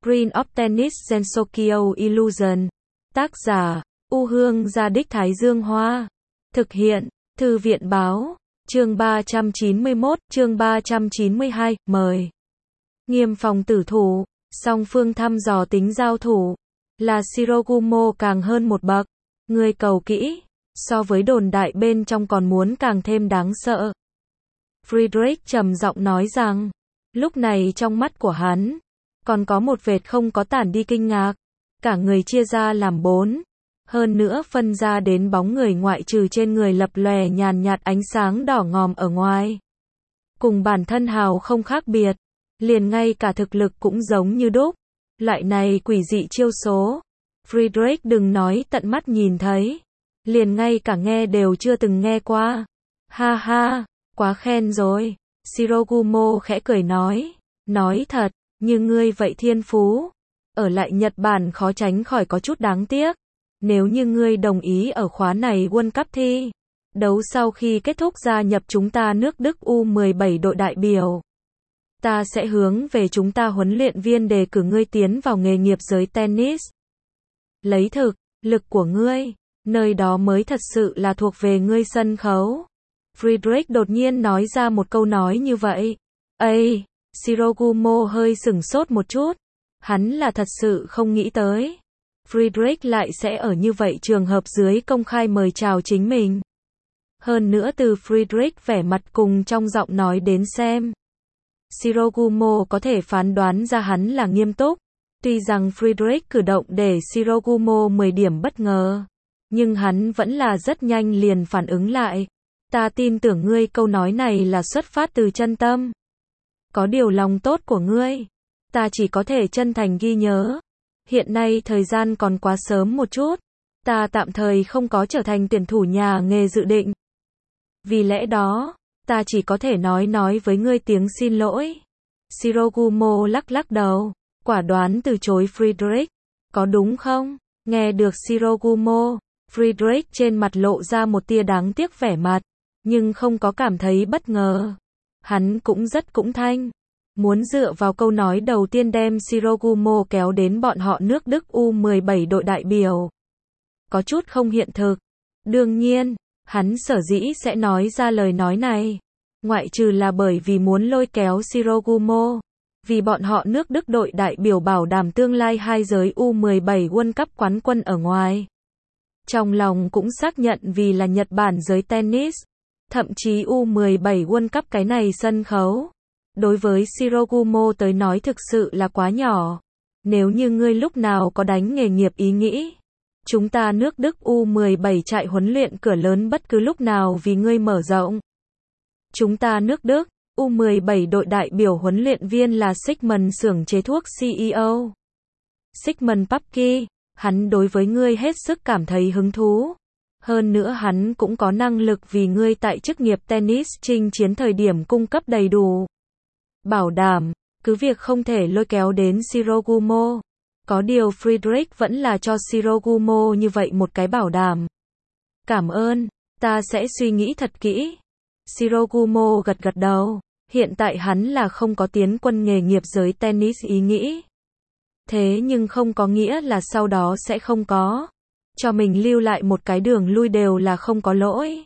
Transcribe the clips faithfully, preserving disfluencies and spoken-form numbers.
Queen of Tennis Gensokyo Illusion. Tác giả, U Hương Gia Đích Thái Dương Hoa. Thực hiện, Thư viện Báo. Chương ba trăm chín mươi mốt, chương ba trăm chín mươi hai, mời. Nghiêm phòng tử thủ, song phương thăm dò tính giao thủ. Là Shirogumo càng hơn một bậc. Người cầu kỹ, so với đồn đại bên trong còn muốn càng thêm đáng sợ. Friedrich trầm giọng nói rằng, lúc này trong mắt của hắn, còn có một vệt không có tản đi kinh ngạc. Cả người chia ra làm bốn. Hơn nữa phân ra đến bóng người ngoại trừ trên người lập lòe nhàn nhạt ánh sáng đỏ ngòm ở ngoài. Cùng bản thân hào không khác biệt. Liền ngay cả thực lực cũng giống như đúc. Loại này quỷ dị chiêu số. Friedrich đừng nói tận mắt nhìn thấy. Liền ngay cả nghe đều chưa từng nghe qua. Ha ha, quá khen rồi. Shirogumo khẽ cười nói. Nói thật, như ngươi vậy thiên phú. Ở lại Nhật Bản khó tránh khỏi có chút đáng tiếc. Nếu như ngươi đồng ý ở khóa này World Cup thi đấu sau khi kết thúc gia nhập chúng ta nước Đức U mười bảy đội đại biểu. Ta sẽ hướng về chúng ta huấn luyện viên đề cử ngươi tiến vào nghề nghiệp giới tennis. Lấy thực, lực của ngươi, nơi đó mới thật sự là thuộc về ngươi sân khấu. Friedrich đột nhiên nói ra một câu nói như vậy. Ây, Shirogumo hơi sửng sốt một chút. Hắn là thật sự không nghĩ tới. Friedrich lại sẽ ở như vậy trường hợp dưới công khai mời chào chính mình. Hơn nữa từ Friedrich vẻ mặt cùng trong giọng nói đến xem. Shirogumo có thể phán đoán ra hắn là nghiêm túc. Tuy rằng Friedrich cử động để Shirogumo mười điểm bất ngờ. Nhưng hắn vẫn là rất nhanh liền phản ứng lại. Ta tin tưởng ngươi câu nói này là xuất phát từ chân tâm. Có điều lòng tốt của ngươi. Ta chỉ có thể chân thành ghi nhớ. Hiện nay thời gian còn quá sớm một chút. Ta tạm thời không có trở thành tuyển thủ nhà nghề dự định. Vì lẽ đó, ta chỉ có thể nói nói với ngươi tiếng xin lỗi. Shirogumo lắc lắc đầu, quả đoán từ chối Friedrich. Có đúng không? Nghe được Shirogumo, Friedrich trên mặt lộ ra một tia đáng tiếc vẻ mặt, nhưng không có cảm thấy bất ngờ. Hắn cũng rất cũng thanh. Muốn dựa vào câu nói đầu tiên đem Shirogumo kéo đến bọn họ nước Đức U mười bảy đội đại biểu. Có chút không hiện thực. Đương nhiên, hắn sở dĩ sẽ nói ra lời nói này. Ngoại trừ là bởi vì muốn lôi kéo Shirogumo. Vì bọn họ nước Đức đội đại biểu bảo đảm tương lai hai giới U mười bảy World Cup quán quân ở ngoài. Trong lòng cũng xác nhận vì là Nhật Bản giới tennis. Thậm chí U mười bảy World Cup cái này sân khấu. Đối với Shirogumo tới nói thực sự là quá nhỏ. Nếu như ngươi lúc nào có đánh nghề nghiệp ý nghĩ. Chúng ta nước Đức U mười bảy trại huấn luyện cửa lớn bất cứ lúc nào vì ngươi mở rộng. Chúng ta nước Đức, U mười bảy đội đại biểu huấn luyện viên là Sigmund xưởng chế thuốc xê e ô. Sigmund Papke, hắn đối với ngươi hết sức cảm thấy hứng thú. Hơn nữa hắn cũng có năng lực vì ngươi tại chức nghiệp tennis chinh chiến thời điểm cung cấp đầy đủ. Bảo đảm, cứ việc không thể lôi kéo đến Shirogumo. Có điều Friedrich vẫn là cho Shirogumo như vậy một cái bảo đảm. Cảm ơn, ta sẽ suy nghĩ thật kỹ. Shirogumo gật gật đầu. Hiện tại hắn là không có tiến quân nghề nghiệp giới tennis ý nghĩ. Thế nhưng không có nghĩa là sau đó sẽ không có. Cho mình lưu lại một cái đường lui đều là không có lỗi.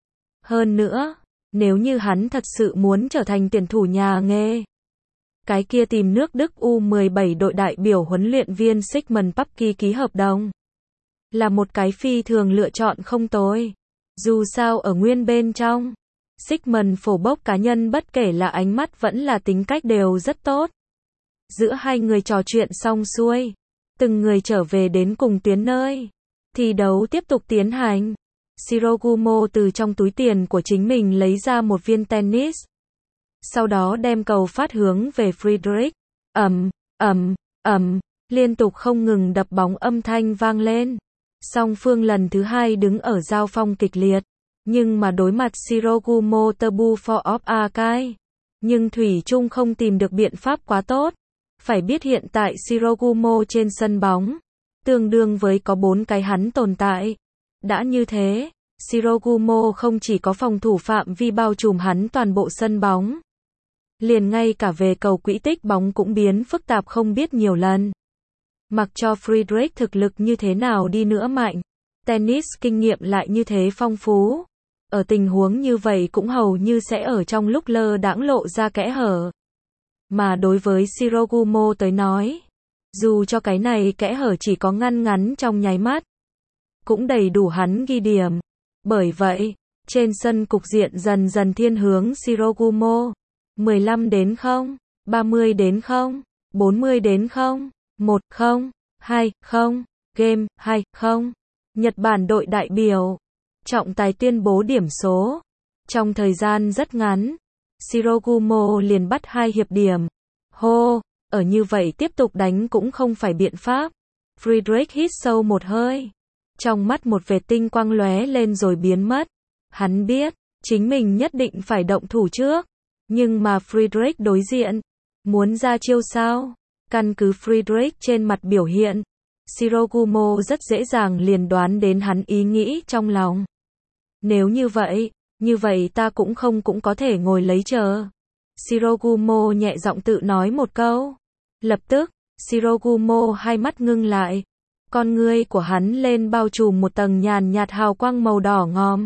Hơn nữa, nếu như hắn thật sự muốn trở thành tuyển thủ nhà nghề, cái kia tìm nước Đức U mười bảy đội đại biểu huấn luyện viên Sigmund Papke ký hợp đồng. Là một cái phi thường lựa chọn không tồi. Dù sao ở nguyên bên trong, Sigmund phổ bốc cá nhân bất kể là ánh mắt vẫn là tính cách đều rất tốt. Giữa hai người trò chuyện xong xuôi, từng người trở về đến cùng tuyến nơi. Thi đấu tiếp tục tiến hành. Shirogumo từ trong túi tiền của chính mình lấy ra một viên tennis. Sau đó đem cầu phát hướng về Friedrich. Ầm, ầm, ầm, liên tục không ngừng đập bóng âm thanh vang lên. Song phương lần thứ hai đứng ở giao phong kịch liệt. Nhưng mà đối mặt Shirogumo Tabu for of Akai. Nhưng Thủy Chung không tìm được biện pháp quá tốt. Phải biết hiện tại Shirogumo trên sân bóng. Tương đương với có bốn cái hắn tồn tại. Đã như thế, Shirogumo không chỉ có phòng thủ phạm vi bao trùm hắn toàn bộ sân bóng. liền ngay cả về cầu quỹ tích bóng cũng biến phức tạp không biết nhiều lần. Mặc cho Friedrich thực lực như thế nào đi nữa mạnh, tennis kinh nghiệm lại như thế phong phú. Ở tình huống như vậy cũng hầu như sẽ ở trong lúc lơ đãng lộ ra kẽ hở. Mà đối với Shirogumo tới nói, dù cho cái này kẽ hở chỉ có ngăn ngắn trong nháy mắt, cũng đầy đủ hắn ghi điểm. Bởi vậy, trên sân cục diện dần dần thiên hướng Shirogumo. mười lăm đến không, ba mươi đến không, bốn mươi đến không, một không, hai không, game hai không. Nhật Bản đội đại biểu trọng tài tuyên bố điểm số. Trong thời gian rất ngắn, Shirogumo liền bắt hai hiệp điểm. Hô, ở như vậy tiếp tục đánh cũng không phải biện pháp. Friedrich hít sâu một hơi. Trong mắt một vệt tinh quang lóe lên rồi biến mất. Hắn biết, chính mình nhất định phải động thủ trước. Nhưng mà Friedrich đối diện, muốn ra chiêu sao? Căn cứ Friedrich trên mặt biểu hiện, Shirogumo rất dễ dàng liền đoán đến hắn ý nghĩ trong lòng. Nếu như vậy, như vậy ta cũng không cũng có thể ngồi lấy chờ. Shirogumo nhẹ giọng tự nói một câu. Lập tức, Shirogumo hai mắt ngưng lại. Con ngươi của hắn lên bao trùm một tầng nhàn nhạt hào quang màu đỏ ngòm.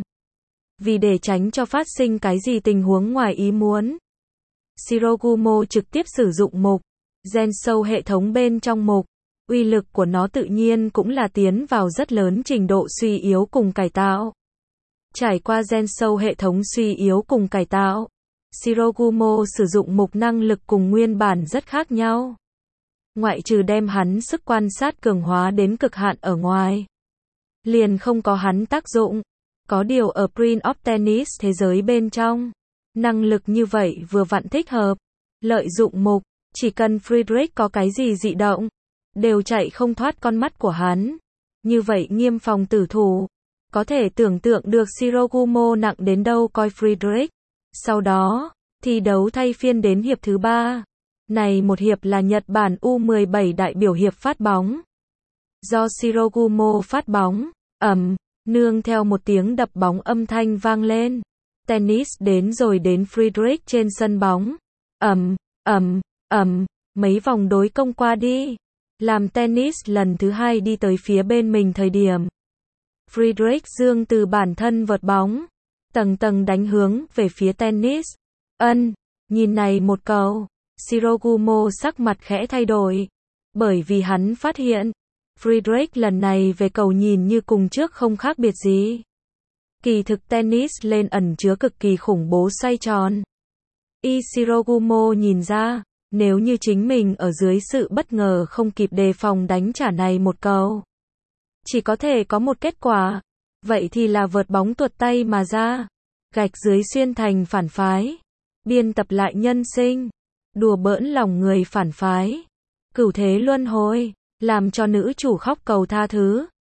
Vì để tránh cho phát sinh cái gì tình huống ngoài ý muốn, Shirogumo trực tiếp sử dụng mục gen sâu hệ thống bên trong mục. Uy lực của nó tự nhiên cũng là tiến vào rất lớn trình độ suy yếu cùng cải tạo. Trải qua gen sâu hệ thống suy yếu cùng cải tạo, Shirogumo sử dụng mục năng lực cùng nguyên bản rất khác nhau. Ngoại trừ đem hắn sức quan sát cường hóa đến cực hạn ở ngoài, liền không có hắn tác dụng. Có điều ở Prince of Tennis thế giới bên trong, năng lực như vậy vừa vặn thích hợp. Lợi dụng mục, chỉ cần Friedrich có cái gì dị động, đều chạy không thoát con mắt của hắn. Như vậy nghiêm phòng tử thủ. Có thể tưởng tượng được Shirogumo nặng đến đâu coi Friedrich. Sau đó, thi đấu thay phiên đến hiệp thứ ba. Này một hiệp là Nhật Bản U mười bảy đại biểu hiệp phát bóng. Do Shirogumo phát bóng, ầm, nương theo một tiếng đập bóng âm thanh vang lên. Tennis đến rồi đến Friedrich trên sân bóng. Ầm, ầm, ầm, mấy vòng đối công qua đi. Làm tennis lần thứ hai đi tới phía bên mình thời điểm. Friedrich dương từ bản thân vợt bóng, tầng tầng đánh hướng về phía tennis. Ân, nhìn này một cầu, Shirogumo sắc mặt khẽ thay đổi. Bởi vì hắn phát hiện, Friedrich lần này về cầu nhìn như cùng trước không khác biệt gì. Kỳ thực tennis lên ẩn chứa cực kỳ khủng bố xoay tròn. Y Shirogumo nhìn ra, nếu như chính mình ở dưới sự bất ngờ không kịp đề phòng đánh trả này một cầu, chỉ có thể có một kết quả, vậy thì là vợt bóng tuột tay mà ra, gạch dưới xuyên thành phản phái, biên tập lại nhân sinh, đùa bỡn lòng người phản phái, cửu thế luân hồi, làm cho nữ chủ khóc cầu tha thứ.